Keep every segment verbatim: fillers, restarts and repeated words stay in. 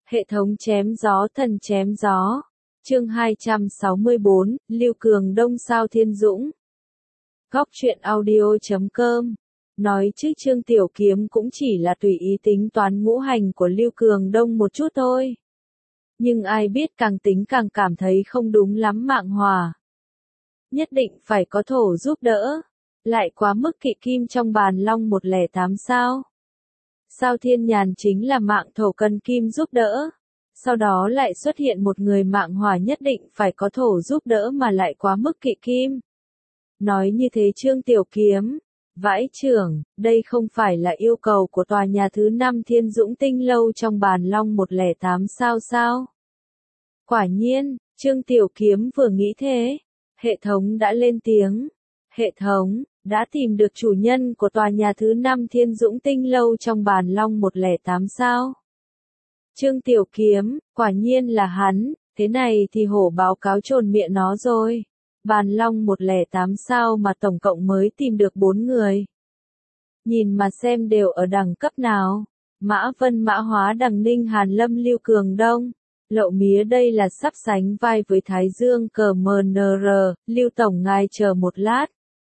Hệ thống chém gió thần chém gió. Chương hai trăm sáu mươi bốn, Lưu Cường Đông sao Thiên Dũng. Góc truyện audio chấm com. Nói chứ Trương Tiểu Kiếm cũng chỉ là tùy ý tính toán ngũ hành của Lưu Cường Đông một chút thôi. Nhưng ai biết càng tính càng cảm thấy không đúng lắm mạng hòa. Nhất định phải có thổ giúp đỡ. Lại quá mức kỵ kim trong bàn long một lẻ tám sao. Sao Thiên Nhàn chính là mạng thổ cần kim giúp đỡ. Sau đó lại xuất hiện một người mạng hỏa nhất định phải có thổ giúp đỡ mà lại quá mức kỵ kim. Nói như thế Trương Tiểu Kiếm, vãi trưởng, đây không phải là yêu cầu của tòa nhà thứ năm Thiên Dũng Tinh Lâu trong bàn long một lẻ tám sao sao? Quả nhiên, Trương Tiểu Kiếm vừa nghĩ thế, hệ thống đã lên tiếng. Hệ thống đã tìm được chủ nhân của tòa nhà thứ năm Thiên Dũng Tinh Lâu trong bàn long một lẻ tám sao. Trương Tiểu Kiếm, quả nhiên là hắn, thế này thì hổ báo cáo trồn miệng nó rồi. Bàn long một lẻ tám sao mà tổng cộng mới tìm được bốn người. Nhìn mà xem đều ở đẳng cấp nào. Mã Vân Mã Hóa Đằng Ninh Hàn Lâm Lưu Cường Đông. Lậu Mía đây là sắp sánh vai với Thái Dương cờ em en rờ, Lưu Tổng ngài chờ một lát.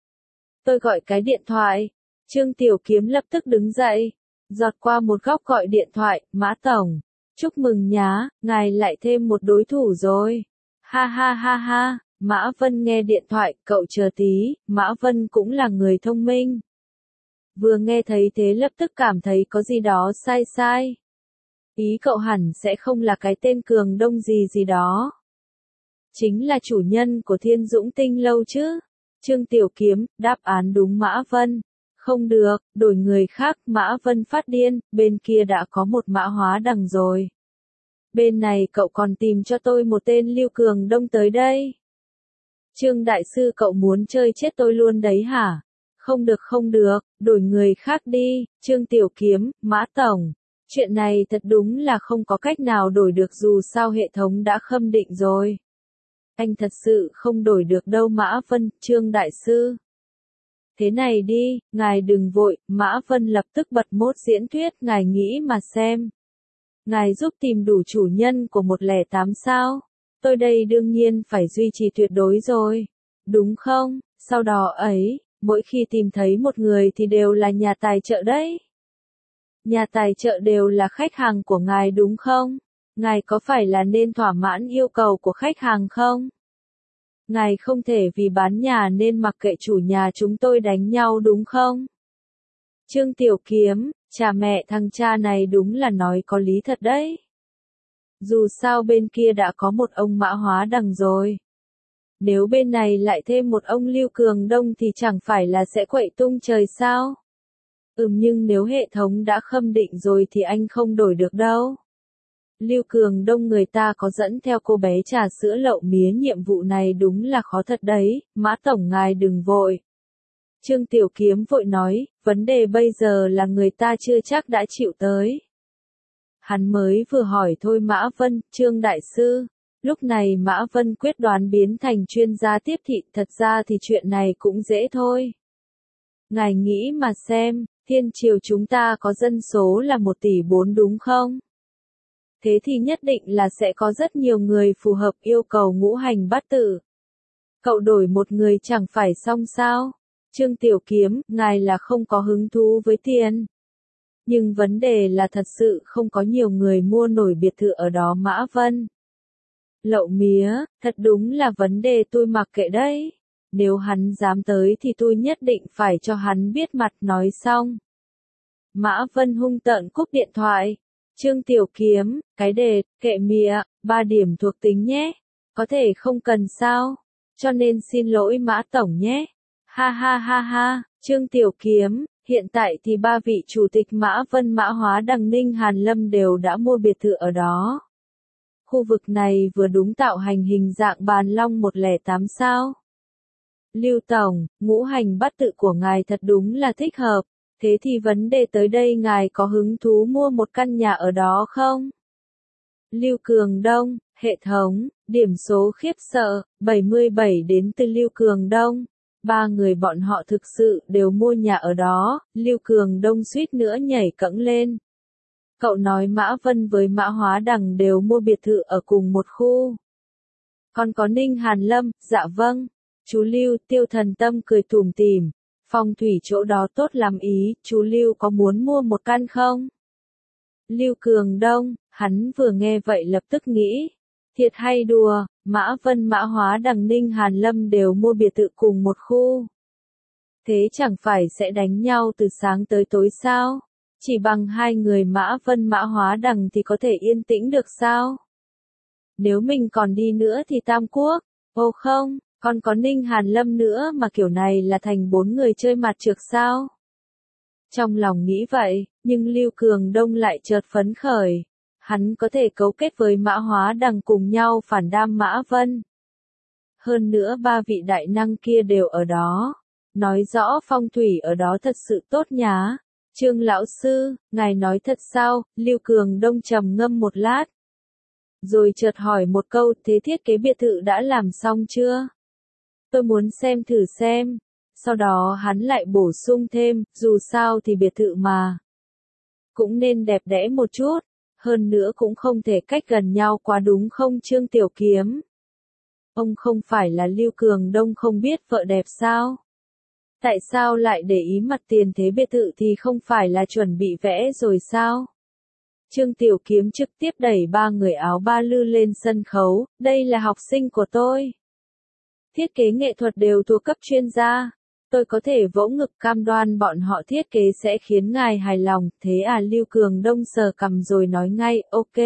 Tôi gọi cái điện thoại. Trương Tiểu Kiếm lập tức đứng dậy. Giọt qua một góc gọi điện thoại, Mã Tổng. Chúc mừng nhá, ngài lại thêm một đối thủ rồi. Ha ha ha ha, Mã Vân nghe điện thoại, cậu chờ tí, Mã Vân cũng là người thông minh. Vừa nghe thấy thế lập tức cảm thấy có gì đó sai sai. Ý cậu hẳn sẽ không là cái tên Cường Đông gì gì đó. Chính là chủ nhân của Thiên Dũng Tinh Lâu chứ. Trương Tiểu Kiếm, đáp án đúng Mã Vân. Không được, đổi người khác, Mã Vân phát điên, bên kia đã có một Mã Hóa Đằng rồi. Bên này cậu còn tìm cho tôi một tên Lưu Cường Đông tới đây. Trương Đại Sư cậu muốn chơi chết tôi luôn đấy hả? Không được không được, đổi người khác đi, Trương Tiểu Kiếm, Mã Tổng. Chuyện này thật đúng là không có cách nào đổi được dù sao hệ thống đã khâm định rồi. Anh thật sự không đổi được đâu Mã Vân, Trương Đại Sư. Thế này đi, ngài đừng vội, Mã Vân lập tức bật mốt diễn thuyết, ngài nghĩ mà xem. Ngài giúp tìm đủ chủ nhân của một lẻ tám sao. Tôi đây đương nhiên phải duy trì tuyệt đối rồi. Đúng không? Sau đó ấy, mỗi khi tìm thấy một người thì đều là nhà tài trợ đấy. Nhà tài trợ đều là khách hàng của ngài đúng không? Ngài có phải là nên thỏa mãn yêu cầu của khách hàng không? Ngài không thể vì bán nhà nên mặc kệ chủ nhà chúng tôi đánh nhau đúng không? Trương Tiểu Kiếm, cha mẹ thằng cha này đúng là nói có lý thật đấy. Dù sao bên kia đã có một ông Mã Hóa Đằng rồi. Nếu bên này lại thêm một ông Lưu Cường Đông thì chẳng phải là sẽ quậy tung trời sao? Ừm nhưng nếu hệ thống đã khâm định rồi thì anh không đổi được đâu. Lưu Cường Đông người ta có dẫn theo cô bé trà sữa Lậu Mía nhiệm vụ này đúng là khó thật đấy, Mã Tổng ngài đừng vội. Trương Tiểu Kiếm vội nói, vấn đề bây giờ là người ta chưa chắc đã chịu tới. Hắn mới vừa hỏi thôi Mã Vân, Trương Đại Sư. Lúc này Mã Vân quyết đoán biến thành chuyên gia tiếp thị, thật ra thì chuyện này cũng dễ thôi. Ngài nghĩ mà xem, thiên triều chúng ta có dân số là một tỷ bốn đúng không? Thế thì nhất định là sẽ có rất nhiều người phù hợp yêu cầu ngũ hành bát tự. Cậu đổi một người chẳng phải xong sao? Trương Tiểu Kiếm, ngài là không có hứng thú với tiền. Nhưng vấn đề là thật sự không có nhiều người mua nổi biệt thự ở đó Mã Vân. Lậu Mía, thật đúng là vấn đề tôi mặc kệ đấy. Nếu hắn dám tới thì tôi nhất định phải cho hắn biết mặt nói xong. Mã Vân hung tợn cúp điện thoại. Trương Tiểu Kiếm, cái đề, kệ mía, ba điểm thuộc tính nhé. Có thể không cần sao. Cho nên xin lỗi Mã Tổng nhé. Ha ha ha ha, Trương Tiểu Kiếm, hiện tại thì ba vị chủ tịch Mã Vân Mã Hóa Đằng Ninh Hàn Lâm đều đã mua biệt thự ở đó. Khu vực này vừa đúng tạo hành hình dạng bàn long một lẻ tám sao. Lưu Tổng, ngũ hành bát tự của ngài thật đúng là thích hợp. Thế thì vấn đề tới đây ngài có hứng thú mua một căn nhà ở đó không? Lưu Cường Đông, hệ thống, điểm số khiếp sợ, bảy mươi bảy đến từ Lưu Cường Đông. Ba người bọn họ thực sự đều mua nhà ở đó, Lưu Cường Đông suýt nữa nhảy cẫng lên. Cậu nói Mã Vân với Mã Hóa Đằng đều mua biệt thự ở cùng một khu. Còn có Ninh Hàn Lâm, dạ vâng. Chú Lưu, Tiêu Thần Tâm cười tủm tỉm. Phong thủy chỗ đó tốt lắm ý, chú Lưu có muốn mua một căn không? Lưu Cường Đông, hắn vừa nghe vậy lập tức nghĩ. Thiệt hay đùa, Mã Vân Mã Hóa Đằng Ninh Hàn Lâm đều mua biệt thự cùng một khu. Thế chẳng phải sẽ đánh nhau từ sáng tới tối sao? Chỉ bằng hai người Mã Vân Mã Hóa Đằng thì có thể yên tĩnh được sao? Nếu mình còn đi nữa thì Tam Quốc, ô không, còn có Ninh Hàn Lâm nữa mà kiểu này là thành bốn người chơi mặt trược sao? Trong lòng nghĩ vậy, nhưng Lưu Cường Đông lại chợt phấn khởi. Hắn có thể cấu kết với Mã Hóa Đằng cùng nhau phản đam Mã Vân. Hơn nữa ba vị đại năng kia đều ở đó. Nói rõ phong thủy ở đó thật sự tốt nhá. Trương lão sư, ngài nói thật sao? Lưu Cường Đông trầm ngâm một lát. Rồi chợt hỏi một câu, thế thiết kế biệt thự đã làm xong chưa? Tôi muốn xem thử xem. Sau đó hắn lại bổ sung thêm, dù sao thì biệt thự mà. Cũng nên đẹp đẽ một chút. Hơn nữa cũng không thể cách gần nhau quá đúng không Trương Tiểu Kiếm? Ông không phải là Lưu Cường Đông không biết vợ đẹp sao? Tại sao lại để ý mặt tiền thế biệt thự thì không phải là chuẩn bị vẽ rồi sao? Trương Tiểu Kiếm trực tiếp đẩy ba người áo ba lư lên sân khấu, đây là học sinh của tôi. Thiết kế nghệ thuật đều thuộc cấp chuyên gia. Tôi có thể vỗ ngực cam đoan bọn họ thiết kế sẽ khiến ngài hài lòng, thế à Lưu Cường Đông sờ cằm rồi nói ngay, ok.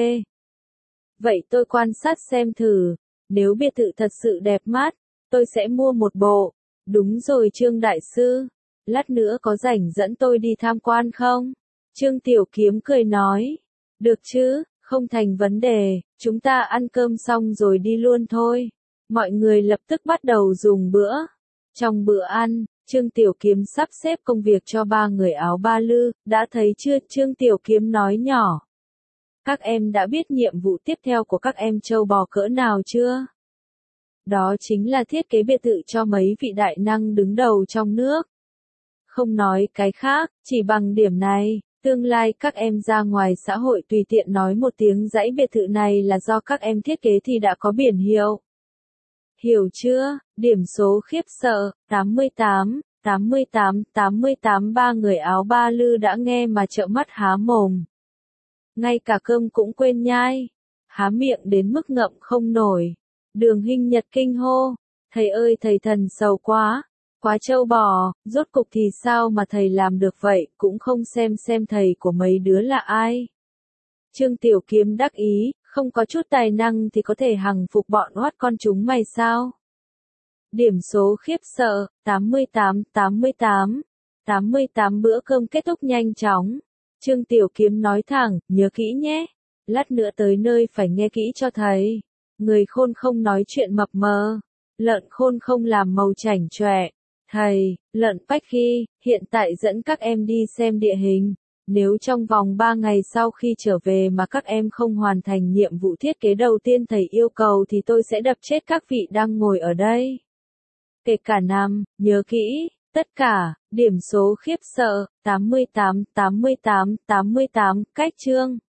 Vậy tôi quan sát xem thử, nếu biệt thự thật sự đẹp mắt, tôi sẽ mua một bộ. Đúng rồi Trương Đại Sư, lát nữa có rảnh dẫn tôi đi tham quan không? Trương Tiểu Kiếm cười nói, được chứ, không thành vấn đề, chúng ta ăn cơm xong rồi đi luôn thôi. Mọi người lập tức bắt đầu dùng bữa. Trong bữa ăn, Trương Tiểu Kiếm sắp xếp công việc cho ba người áo ba lư, đã thấy chưa? Trương Tiểu Kiếm nói nhỏ. Các em đã biết nhiệm vụ tiếp theo của các em trâu bò cỡ nào chưa? Đó chính là thiết kế biệt thự cho mấy vị đại năng đứng đầu trong nước. Không nói cái khác, chỉ bằng điểm này, tương lai các em ra ngoài xã hội tùy tiện nói một tiếng dãy biệt thự này là do các em thiết kế thì đã có biển hiệu. Hiểu chưa? Điểm số khiếp sợ, tám mươi tám, tám mươi tám, tám mươi tám ba người áo ba lư đã nghe mà trợn mắt há mồm. Ngay cả cơm cũng quên nhai. Há miệng đến mức ngậm không nổi. Đường Hinh Nhật kinh hô. Thầy ơi thầy thần sầu quá. Quá trâu bò, rốt cục thì sao mà thầy làm được vậy, cũng không xem xem thầy của mấy đứa là ai. Trương Tiểu Kiếm đắc ý, không có chút tài năng thì có thể hằng phục bọn oát con chúng mày sao? Điểm số khiếp sợ, tám mươi tám, tám mươi tám. tám mươi tám bữa cơm kết thúc nhanh chóng. Trương Tiểu Kiếm nói thẳng, nhớ kỹ nhé. Lát nữa tới nơi phải nghe kỹ cho thầy. Người khôn không nói chuyện mập mờ. Lợn khôn không làm màu chảnh chọe. Thầy, lợn Bách Khi, hiện tại dẫn các em đi xem địa hình. Nếu trong vòng ba ngày sau khi trở về mà các em không hoàn thành nhiệm vụ thiết kế đầu tiên thầy yêu cầu thì tôi sẽ đập chết các vị đang ngồi ở đây. Kể cả năm, nhớ kỹ, tất cả, điểm số khiếp sợ, tám mươi tám, tám mươi tám, tám mươi tám, cách chương.